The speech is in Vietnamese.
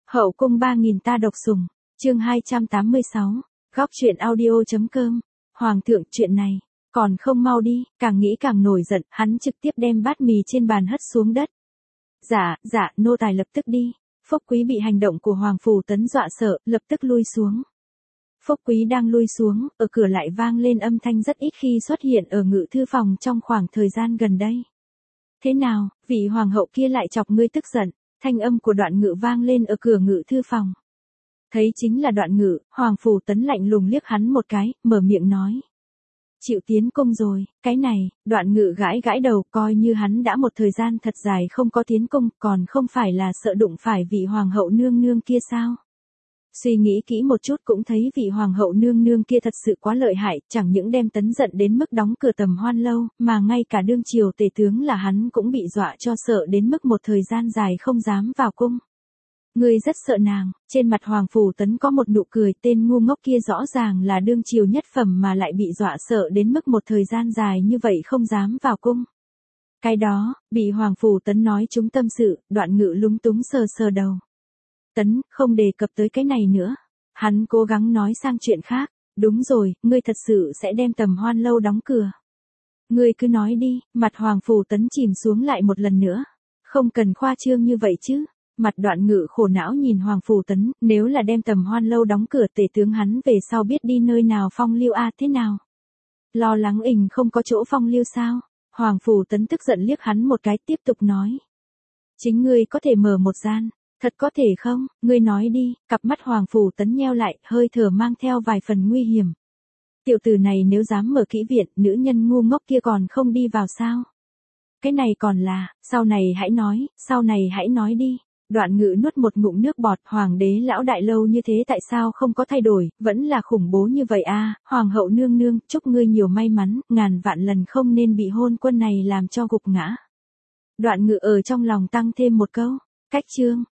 Hậu cung 3000 ta độc sủng, chương 286, góc truyện audio.com. Hoàng thượng, chuyện này, còn không mau đi, càng nghĩ càng nổi giận, hắn trực tiếp đem bát mì trên bàn hất xuống đất. Dạ, nô tài lập tức đi. Phúc Quý bị hành động của Hoàng Phủ Tấn dọa sợ, lập tức lui xuống. Phúc Quý đang lui xuống, ở cửa lại vang lên âm thanh rất ít khi xuất hiện ở ngự thư phòng trong khoảng thời gian gần đây. Thế nào, vị hoàng hậu kia lại chọc ngươi tức giận? Thanh âm của Đoạn Ngự vang lên ở cửa ngự thư phòng. Thấy chính là Đoạn Ngự, Hoàng Phủ Tấn lạnh lùng liếc hắn một cái, mở miệng nói. Chịu tiến cung rồi, cái này, Đoạn Ngự gãi gãi đầu, coi như hắn đã một thời gian thật dài không có tiến cung, còn không phải là sợ đụng phải vị hoàng hậu nương nương kia sao? Suy nghĩ kỹ một chút cũng thấy vị hoàng hậu nương nương kia thật sự quá lợi hại, chẳng những đem Tấn giận đến mức đóng cửa Tầm Hoan lâu, mà ngay cả đương triều tể tướng là hắn cũng bị dọa cho sợ đến mức một thời gian dài không dám vào cung. Ngươi rất sợ nàng. Trên mặt Hoàng Phủ Tấn có một nụ cười, tên ngu ngốc kia rõ ràng là đương triều nhất phẩm mà lại bị dọa sợ đến mức một thời gian dài như vậy không dám vào cung. Cái đó, bị Hoàng Phủ Tấn nói trúng tâm sự, Đoạn Ngự lúng túng sờ sờ đầu. Tấn, không đề cập tới cái này nữa. Hắn cố gắng nói sang chuyện khác. Đúng rồi, ngươi thật sự sẽ đem Tầm Hoan lâu đóng cửa. Ngươi cứ nói đi. Mặt Hoàng Phủ Tấn chìm xuống lại một lần nữa. Không cần khoa trương như vậy chứ. Mặt Đoạn Ngự khổ não nhìn Hoàng Phủ Tấn, nếu là đem Tầm Hoan lâu đóng cửa, tể tướng hắn về sau biết đi nơi nào phong lưu thế nào? Lo lắng không có chỗ phong lưu sao? Hoàng Phủ Tấn tức giận liếc hắn một cái, tiếp tục nói. Chính ngươi có thể mở một gian. Thật có thể không? Ngươi nói đi. Cặp mắt Hoàng Phủ Tấn nheo lại, hơi thở mang theo vài phần nguy hiểm. Tiểu tử này nếu dám mở kỹ viện, nữ nhân ngu ngốc kia còn không đi vào sao? Cái này còn là, sau này hãy nói đi. Đoạn Ngự nuốt một ngụm nước bọt, hoàng đế lão đại lâu như thế tại sao không có thay đổi, vẫn là khủng bố như vậy à? Hoàng hậu nương nương, chúc ngươi nhiều may mắn, ngàn vạn lần không nên bị hôn quân này làm cho gục ngã. Đoạn Ngự ở trong lòng tăng thêm một câu. Cách chương.